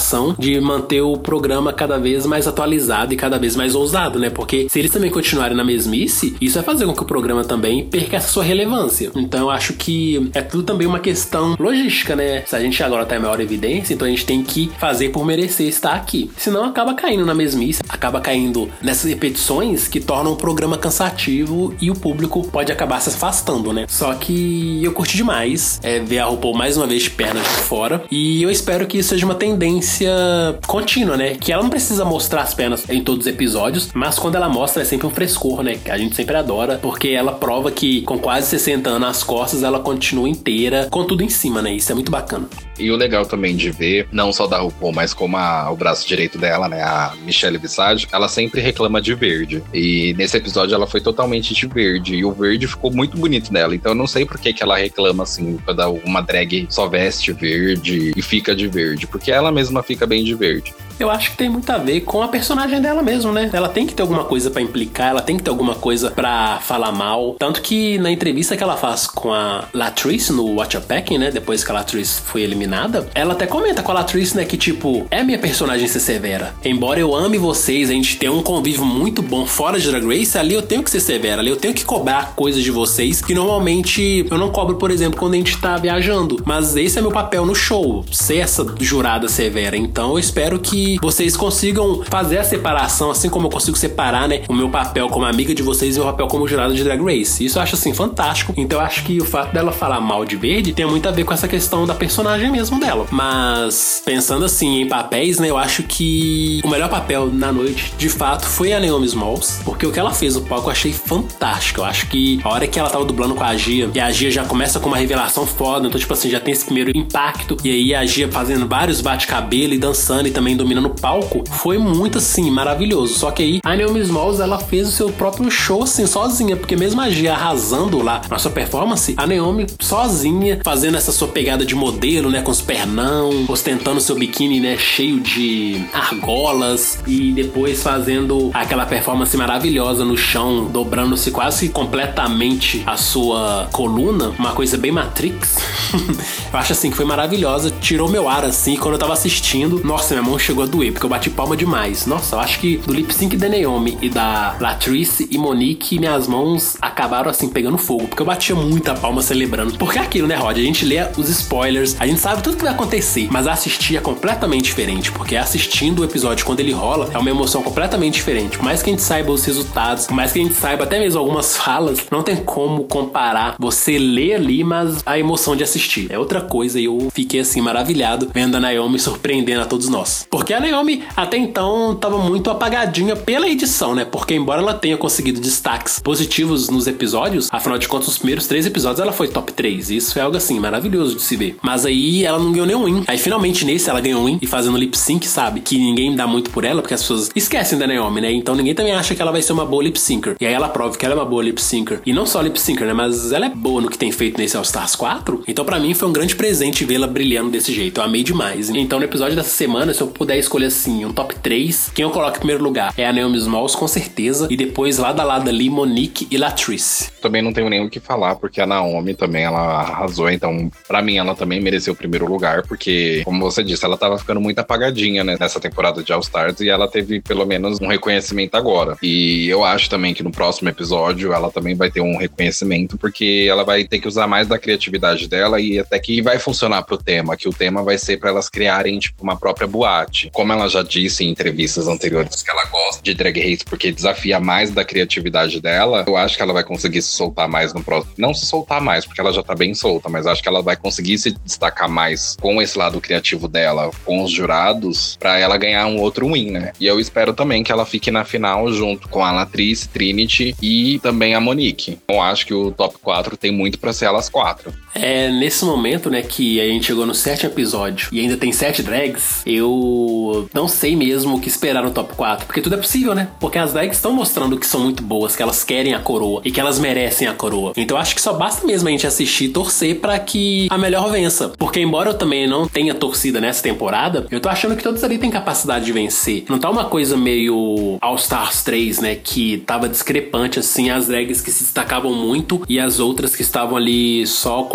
preocupação de manter o programa cada vez mais atualizado e cada vez mais ousado, né? Porque se eles também continuarem na mesmice, isso vai fazer com que o programa também perca essa sua relevância. Então eu acho que é tudo também uma questão logística, né? Se a gente agora tá em maior evidência, então a gente tem que fazer por merecer estar aqui. Senão acaba caindo na mesmice, acaba caindo nessas repetições que tornam o programa cansativo e o público pode acabar se afastando, né? Só que eu curti demais é, ver a RuPaul mais uma vez de pernas de fora, e eu espero que isso seja uma tendência contínua, né? Que ela não precisa mostrar as pernas em todos os episódios, mas quando ela mostra é sempre um frescor, né? Que a gente sempre adora, porque ela prova que com quase sessenta anos nas costas ela continua inteira com tudo em cima, né? Isso é muito bacana. E o legal também de ver, não só da RuPaul, mas como a, o braço direito dela, né, a Michelle Visage, ela sempre reclama de verde. E nesse episódio ela foi totalmente de verde, e o verde ficou muito bonito nela. Então eu não sei por que, que ela reclama, assim, quando uma drag só veste verde e fica de verde, porque ela mesma fica bem de verde. Eu acho que tem muito a ver com a personagem dela mesmo, né? Ela tem que ter alguma coisa pra implicar, ela tem que ter alguma coisa pra falar mal. Tanto que na entrevista que ela faz com a Latrice no Watch Your Packing, né? Depois que a Latrice foi eliminada, ela até comenta com a Latrice, né? Que tipo, é minha personagem ser severa. Embora eu ame vocês, a gente tenha um convívio muito bom fora de Drag Race, ali eu tenho que ser severa, ali eu tenho que cobrar coisas de vocês que normalmente eu não cobro, por exemplo, quando a gente tá viajando. Mas esse é meu papel no show, ser essa jurada severa. Então eu espero que vocês consigam fazer a separação, assim como eu consigo separar, né, o meu papel como amiga de vocês e o meu papel como jurada de Drag Race. Isso eu acho, assim, fantástico. Então eu acho que o fato dela falar mal de verde tem muito a ver com essa questão da personagem mesmo dela. Mas, pensando, assim, em papéis, né, eu acho que o melhor papel na noite, de fato, foi a Naomi Smalls, porque o que ela fez no palco eu achei fantástico. Eu acho que a hora que ela tava dublando com a Gia, e a Gia já começa com uma revelação foda, então, tipo assim, já tem esse primeiro impacto, e aí a Gia fazendo vários bate-cabelo e dançando e também dominando no palco, foi muito, assim, maravilhoso. Só que aí, a Naomi Smalls, ela fez o seu próprio show, assim, sozinha, porque mesmo a Gia arrasando lá na sua performance, a Naomi sozinha, fazendo essa sua pegada de modelo, né, com os pernão, ostentando seu biquíni, né, cheio de argolas, e depois fazendo aquela performance maravilhosa no chão, dobrando-se quase completamente a sua coluna, uma coisa bem Matrix. Eu acho, assim, que foi maravilhosa, tirou meu ar, assim, quando eu tava assistindo, nossa, minha mão chegou a doer, porque eu bati palma demais. Nossa, eu acho que do lip sync da Naomi e da Latrice e Monique, minhas mãos acabaram, assim, pegando fogo, porque eu batia muita palma celebrando. Porque é aquilo, né, Rod? A gente lê os spoilers, a gente sabe tudo que vai acontecer, mas assistir é completamente diferente, porque assistindo o episódio quando ele rola, é uma emoção completamente diferente. Por mais que a gente saiba os resultados, por mais que a gente saiba até mesmo algumas falas, não tem como comparar você ler ali, mas a emoção de assistir é outra coisa, e eu fiquei, assim, maravilhado vendo a Naomi surpreendendo a todos nós. Porque a Naomi até então tava muito apagadinha pela edição, né? Porque embora ela tenha conseguido destaques positivos nos episódios, afinal de contas, os primeiros três episódios ela foi top três. E isso é algo, assim, maravilhoso de se ver. Mas aí ela não ganhou nenhum win. Aí finalmente nesse ela ganhou um win, e fazendo lip sync, sabe? Que ninguém dá muito por ela, porque as pessoas esquecem da Naomi, né? Então ninguém também acha que ela vai ser uma boa lip syncer. E aí ela prova que ela é uma boa lip syncer. E não só lip syncer, né? Mas ela é boa no que tem feito nesse All Stars quatro. Então pra mim foi um grande presente vê-la brilhando desse jeito. Eu amei demais. Então no episódio dessa semana, se eu puder escolher, assim, um top três, quem eu coloco em primeiro lugar é a Naomi Smalls, com certeza. E depois, lado a lado ali, Monique e Latrice. Também não tenho nem o que falar, porque a Naomi também, ela arrasou. Então, pra mim, ela também mereceu o primeiro lugar, porque, como você disse, ela tava ficando muito apagadinha, né, nessa temporada de All Stars, e ela teve, pelo menos, um reconhecimento agora. E eu acho também que no próximo episódio, ela também vai ter um reconhecimento, porque ela vai ter que usar mais da criatividade dela, e até que vai funcionar pro tema, que o tema vai ser pra elas criarem, tipo, uma própria boate. Como ela já disse em entrevistas anteriores que ela gosta de Drag Race porque desafia mais da criatividade dela, eu acho que ela vai conseguir se soltar mais no próximo. Não se soltar mais, porque ela já tá bem solta, mas acho que ela vai conseguir se destacar mais com esse lado criativo dela, com os jurados, pra ela ganhar um outro win, né? E eu espero também que ela fique na final junto com a Latrice, Trinity e também a Monique. Eu acho que o top quatro tem muito pra ser elas quatro. É nesse momento, né, que a gente chegou no sétimo episódio e ainda tem sete drags, eu não sei mesmo o que esperar no top quatro, porque tudo é possível, né? Porque as drags estão mostrando que são muito boas, que elas querem a coroa e que elas merecem a coroa. Então eu acho que só basta mesmo a gente assistir e torcer pra que a melhor vença. Porque embora eu também não tenha torcida nessa temporada, eu tô achando que todos ali têm capacidade de vencer. Não tá uma coisa meio All Stars três, né, que tava discrepante, assim, as drags que se destacavam muito e as outras que estavam ali só com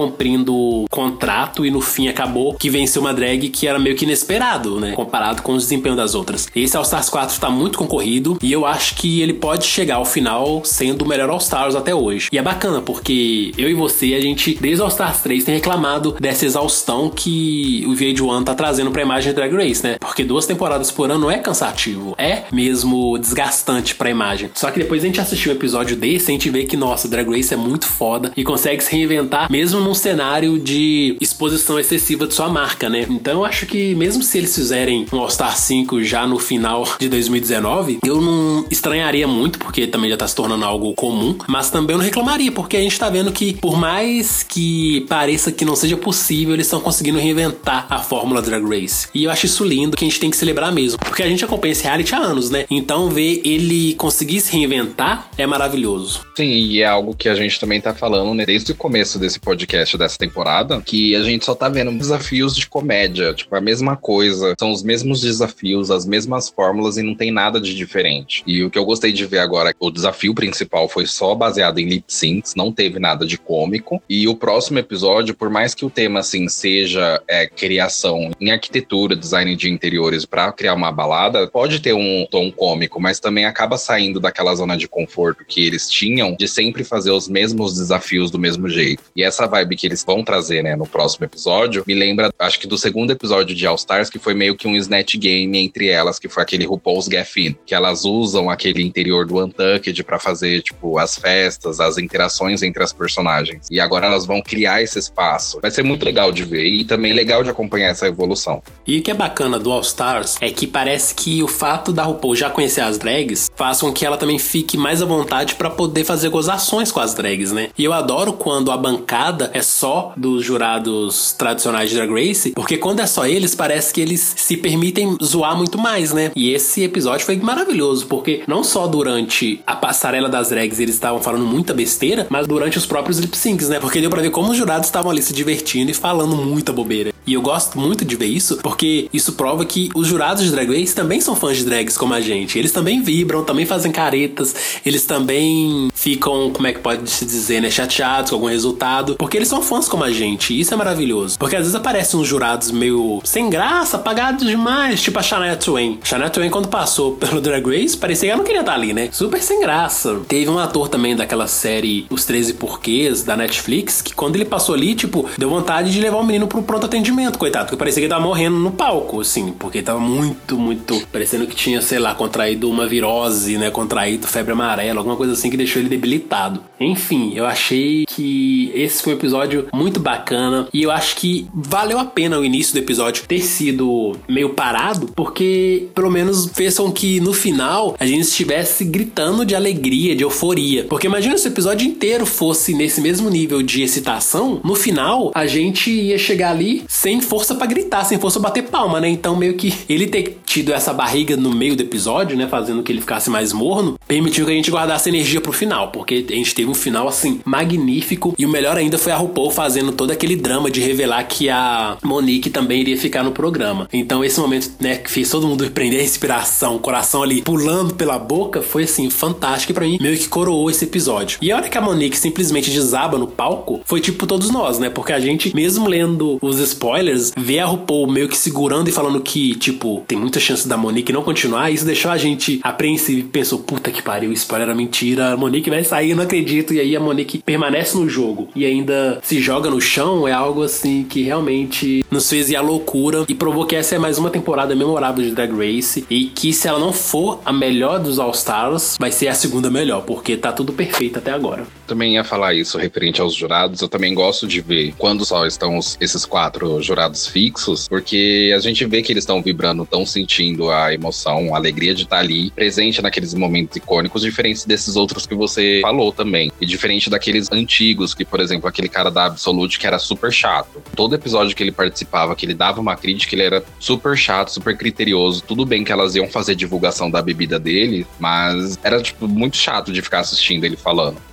cumprindo contrato e no fim acabou que venceu uma drag que era meio que inesperado, né? Comparado com o desempenho das outras. Esse All Stars quatro tá muito concorrido e eu acho que ele pode chegar ao final sendo o melhor All Stars até hoje. E é bacana porque eu e você, a gente, desde o All Stars três, tem reclamado dessa exaustão que o V H um tá trazendo pra imagem de Drag Race, né? Porque duas temporadas por ano é cansativo, é mesmo desgastante pra imagem. Só que depois a gente assistiu um episódio desse, a gente vê que, nossa, Drag Race é muito foda e consegue se reinventar mesmo num cenário de exposição excessiva de sua marca, né? Então eu acho que mesmo se eles fizerem um All Star cinco já no final de dois mil e dezenove, eu não estranharia muito, porque também já tá se tornando algo comum, mas também eu não reclamaria, porque a gente tá vendo que, por mais que pareça que não seja possível, eles estão conseguindo reinventar a fórmula Drag Race. E eu acho isso lindo, que a gente tem que celebrar mesmo, porque a gente acompanha esse reality há anos, né? Então ver ele conseguir se reinventar é maravilhoso. Sim, e é algo que a gente também tá falando, né, desde o começo desse podcast, dessa temporada, que a gente só tá vendo desafios de comédia, tipo, a mesma coisa, são os mesmos desafios, as mesmas fórmulas e não tem nada de diferente. E o que eu gostei de ver agora, o desafio principal foi só baseado em lip syncs, não teve nada de cômico, e o próximo episódio, por mais que o tema, assim, seja é, criação em arquitetura, design de interiores pra criar uma balada, pode ter um tom cômico, mas também acaba saindo daquela zona de conforto que eles tinham de sempre fazer os mesmos desafios do mesmo jeito. E essa vibe que eles vão trazer, né, no próximo episódio, me lembra, acho que do segundo episódio de All Stars, que foi meio que um snatch game entre elas, que foi aquele RuPaul's Get-In, que elas usam aquele interior do Untucked pra fazer, tipo, as festas, as interações entre as personagens. E agora elas vão criar esse espaço. Vai ser muito legal de ver e também legal de acompanhar essa evolução. E o que é bacana do All Stars é que parece que o fato da RuPaul já conhecer as drags faz com que ela também fique mais à vontade pra poder fazer gozações com as drags, né? E eu adoro quando a bancada é só dos jurados tradicionais de Drag Race, porque quando é só eles, parece que eles se permitem zoar muito mais, né? E esse episódio foi maravilhoso, porque não só durante a passarela das drags eles estavam falando muita besteira, mas durante os próprios lip syncs, né? Porque deu pra ver como os jurados estavam ali se divertindo e falando muita bobeira. E eu gosto muito de ver isso, porque isso prova que os jurados de Drag Race também são fãs de drags como a gente. Eles também vibram, também fazem caretas, eles também ficam, como é que pode se dizer, né, chateados com algum resultado, porque eles são fãs como a gente, e isso é maravilhoso. Porque às vezes aparecem uns jurados meio sem graça, apagados demais, tipo a Shania Twain. Shania Twain, quando passou pelo Drag Race, parecia que ela não queria estar ali, né? Super sem graça. Teve um ator também daquela série Os treze Porquês, da Netflix, que quando ele passou ali, tipo, deu vontade de levar o menino pro pronto atendimento, coitado, porque parecia que ele tava morrendo no palco, assim, porque ele tava muito, muito, parecendo que tinha, sei lá, contraído uma virose, né, contraído febre amarela, alguma coisa assim que deixou ele debilitado. Enfim, eu achei que esse foi um episódio muito bacana e eu acho que valeu a pena o início do episódio ter sido meio parado, porque pelo menos fez com que no final a gente estivesse gritando de alegria, de euforia. Porque imagina se o episódio inteiro fosse nesse mesmo nível de excitação, no final a gente ia chegar ali sem força pra gritar, sem força pra bater palma, né? Então meio que ele ter tido essa barriga no meio do episódio, né, fazendo que ele ficasse mais morno, permitiu que a gente guardasse energia pro final, porque a gente teve um final, assim, magnífico, e o melhor ainda foi a RuPaul fazendo todo aquele drama de revelar que a Monique também iria ficar no programa. Então esse momento, né, que fez todo mundo prender a respiração, o coração ali pulando pela boca, foi, assim, fantástico, e pra mim meio que coroou esse episódio. E a hora que a Monique simplesmente desaba no palco, foi tipo todos nós, né, porque a gente, mesmo lendo os spoilers, vê a RuPaul meio que segurando e falando que, tipo, tem muita chance da Monique não continuar, isso deixou a gente apreensivo e pensou, puta que pariu, o spoiler era mentira, a Monique vai sair, eu não acredito, e aí a Monique permanece no jogo e ainda se joga no chão, é algo assim que realmente nos fez ir à loucura e provou que essa é mais uma temporada memorável de Drag Race e que se ela não for a melhor dos All Stars, vai ser a segunda melhor, porque tá tudo perfeito até agora. Também ia falar isso referente aos jurados, eu também gosto de ver quando só estão os, esses quatro jurados fixos, porque a gente vê que eles estão vibrando, estão sentindo a emoção, a alegria de estar ali, presente naqueles momentos icônicos, diferente desses outros que você falou também. E diferente daqueles antigos, que, por exemplo, aquele cara da Absolute que era super chato. Todo episódio que ele participava, que ele dava uma crítica, ele era super chato, super criterioso. Tudo bem que elas iam fazer divulgação da bebida dele, mas era, tipo, muito chato de ficar assistindo ele falando. E as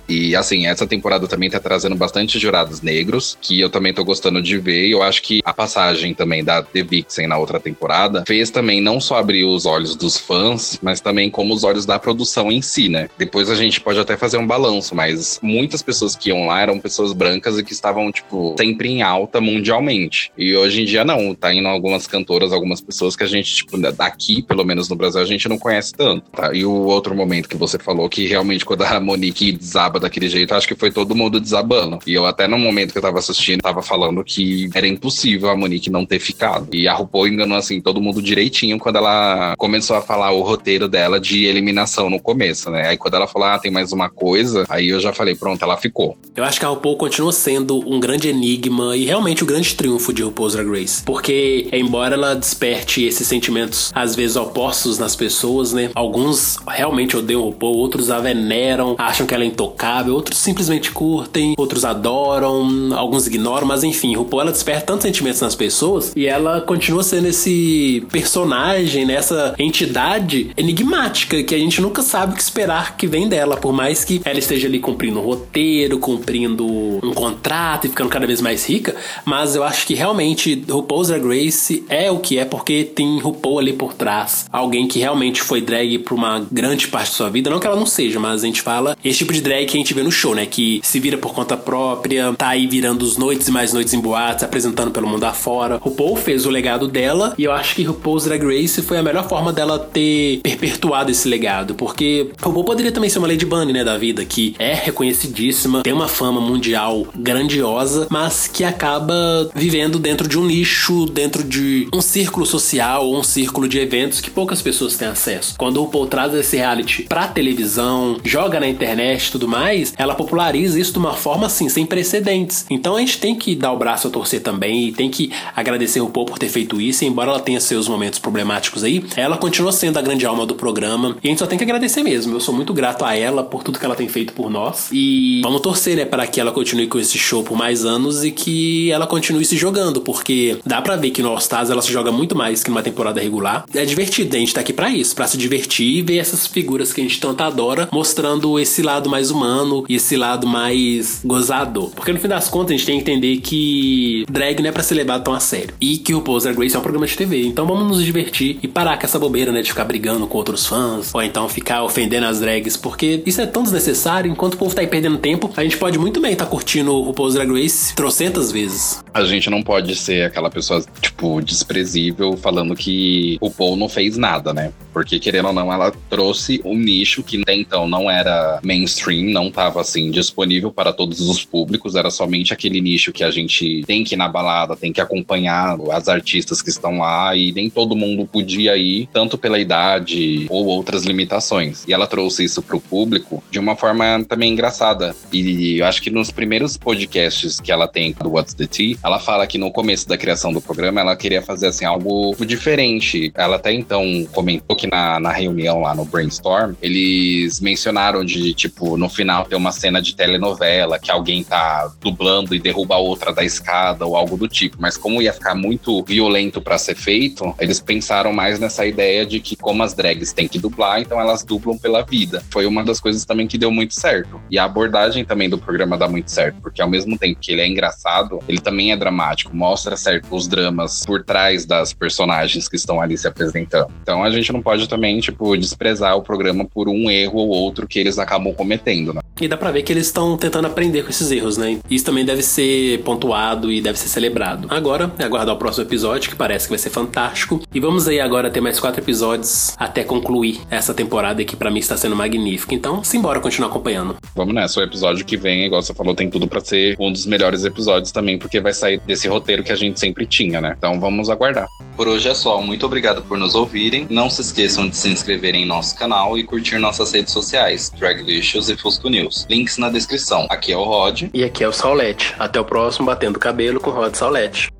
assim, essa temporada também tá trazendo bastante jurados negros, que eu também tô gostando de ver. E eu acho que a passagem também da The Vixen na outra temporada fez também não só abrir os olhos dos fãs, mas também como os olhos da produção em si, né? Depois a gente pode até fazer um balanço, mas muitas pessoas que iam lá eram pessoas brancas e que estavam, tipo, sempre em alta mundialmente. E hoje em dia não, tá indo algumas cantoras, algumas pessoas que a gente, tipo, daqui, pelo menos no Brasil, a gente não conhece tanto, tá? E o outro momento que você falou, que realmente quando a Monique desaba daquele jeito, acho que foi todo mundo desabando. E eu até no momento que eu tava assistindo, tava falando que era impossível a Monique não ter ficado. E a RuPaul enganou, assim, todo mundo direitinho quando ela começou a falar o roteiro dela de eliminação no começo, né? Aí quando ela falou, ah, tem mais uma coisa, aí eu já falei, pronto, ela ficou. Eu acho que a RuPaul continua sendo um grande enigma e realmente o grande triunfo de RuPaul's Drag Race. Porque, embora ela desperte esses sentimentos, às vezes, opostos nas pessoas, né? Alguns realmente odeiam RuPaul, outros a veneram, acham que ela é intocável, outros simplesmente curtem, outros adoram, alguns ignoram, mas enfim, RuPaul, ela desperta tantos sentimentos nas pessoas e ela continua sendo esse personagem, né? Essa entidade enigmática que a gente nunca sabe o que esperar que vem dela, por mais que ela esteja ali cumprindo um roteiro, cumprindo um contrato e ficando cada vez mais rica, mas eu acho que realmente RuPaul's Drag Race é o que é porque tem RuPaul ali por trás, alguém que realmente foi drag por uma grande parte da sua vida, não que ela não seja, mas a gente fala esse tipo de drag que a gente vê no show, né, que se vira por conta própria, tá aí virando os noites e mais noites em boates, apresentando pelo mundo afora. RuPaul fez o legado dela e eu acho que RuPaul's Drag Race foi a melhor forma dela ter perpetuado esse legado, porque RuPaul poderia também ser uma Lady Bunny, né, da vida, que é reconhecidíssima, tem uma fama mundial grandiosa, mas que acaba vivendo dentro de um nicho, dentro de um círculo social ou um círculo de eventos que poucas pessoas têm acesso. Quando o RuPaul traz esse reality pra televisão, joga na internet e tudo mais, ela populariza isso de uma forma, assim, sem precedentes. Então a gente tem que dar o braço a torcer também e tem que agradecer o RuPaul por ter feito isso, e embora ela tenha seus momentos problemáticos aí, ela continua sendo a grande alma do programa e a gente só tem que agradecer mesmo. Eu sou muito grato a ela por tudo que ela tem feito por nós e vamos torcer, né, para que ela continue com esse show por mais anos e que ela continue se jogando, porque dá pra ver que no All Stars ela se joga muito mais que numa temporada regular. É divertido, a gente tá aqui pra isso, pra se divertir e ver essas figuras que a gente tanto adora, mostrando esse lado mais humano e esse lado mais gozador. Porque no fim das contas a gente tem que entender que drag não é pra ser levado tão a sério e que o RuPaul's Drag Race é um programa de T V, então vamos nos divertir e parar com essa bobeira, né, de ficar brigando com outros fãs ou então ficar ofendendo as drags, porque isso é tão desnecessário. Enquanto o povo tá aí perdendo tempo, a gente pode muito bem tá curtindo o RuPaul's Drag Race trocentas vezes. A gente não pode ser aquela pessoa, tipo, desprezível falando que o RuPaul não fez nada, né? Porque, querendo ou não, ela trouxe um nicho que até então não era mainstream, não tava, assim, disponível para todos os públicos, era somente aquele nicho que a gente tem que ir na balada, tem que acompanhar as artistas que estão lá, e nem todo mundo podia ir, tanto pela idade ou outras limitações. E ela trouxe isso pro público de uma forma também engraçada. E eu acho que nos primeiros podcasts que ela tem do What's the Tea, ela fala que no começo da criação do programa ela queria fazer, assim, algo diferente. Ela até então comentou que na, na reunião lá no Brainstorm, eles mencionaram de, tipo, no final ter uma cena de telenovela, que alguém tá dublando e derruba a outra da escada ou algo do tipo. Mas como ia ficar muito violento pra ser feito, eles pensaram mais nessa ideia de que como as drags têm que dublar, então elas dublam pela vida. Foi uma das coisas também que deu muito certo. E a abordagem também do programa dá muito certo, porque ao mesmo tempo que ele é engraçado, ele também é dramático, mostra certo os dramas por trás das personagens que estão ali se apresentando. Então a gente não pode também, tipo, desprezar o programa por um erro ou outro que eles acabam cometendo, né? E dá pra ver que eles estão tentando aprender com esses erros, né? Isso também deve ser pontuado e deve ser celebrado. Agora, é aguardar o próximo episódio, que parece que vai ser fantástico. E vamos aí agora ter mais quatro episódios até concluir essa temporada que pra mim está sendo magnífica. Então, simbora continuar acompanhando. Vamos nessa. O episódio que vem, igual você falou, tem tudo pra ser um dos melhores episódios também, porque vai sair desse roteiro que a gente sempre tinha, né? Então vamos aguardar. Por hoje é só. Muito obrigado por nos ouvirem. Não se esqueçam de se inscreverem em nosso canal e curtir nossas redes sociais, Draglicious e Fusco News. Links na descrição. Aqui é o Rod. E aqui é o Saulete. Até o próximo Batendo Cabelo com Rod Saulete.